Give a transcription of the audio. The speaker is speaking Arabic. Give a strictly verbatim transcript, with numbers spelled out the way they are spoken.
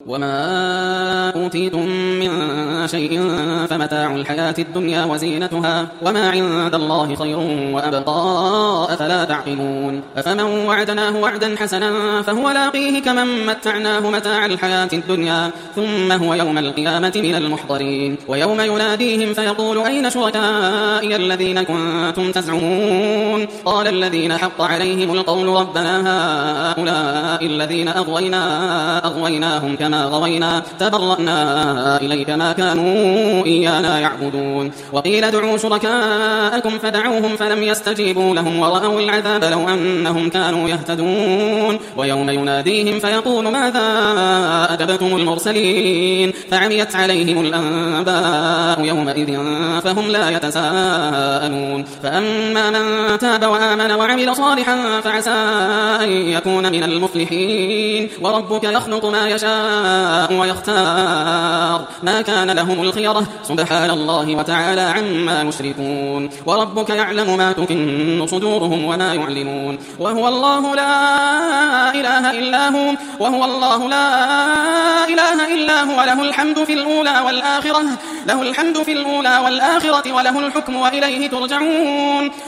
وما أوتيتم من شيء فمتاع الحياة الدنيا وزينتها وما عند الله خير وأبقى أفلا تعقلون أفمن وعدناه وعدا حسنا فهو لاقيه كمن متعناه متاع الحياة الدنيا ثم هو يوم القيامة من المحضرين ويوم يناديهم فيقول أين شركائي الذين كنتم تزعمون قال الذين حق عليهم القول ربنا هؤلاء الذين أغوينا أغويناهم كما غوينا تبرأنا إليك ما كانوا إيانا يعبدون وقيل ادعوا شركاءكم فدعوهم فلم يستجيبوا لهم ورأوا العذاب لو أنهم كانوا يهتدون ويوم يناديهم فيقول ماذا أجبتم المرسلين فعميت عليهم الأنباء يومئذ فهم لا يتساءلون فأما من تاب وآمن وعمل صالحا فعسى أن يكون من المفلحين وربك يخلق ما يشاء ويختار ما كان لهم الخيرة سبحان الله وتعالى عما يشركون وربك يعلم ما تكن صدورهم وما يعلنون وهو الله لا إله إلا هو وهو الله لا إله إلا هو له الحمد في الأولى والآخرة له الحمد في الأولى والآخرة وله الحكم وإليه ترجعون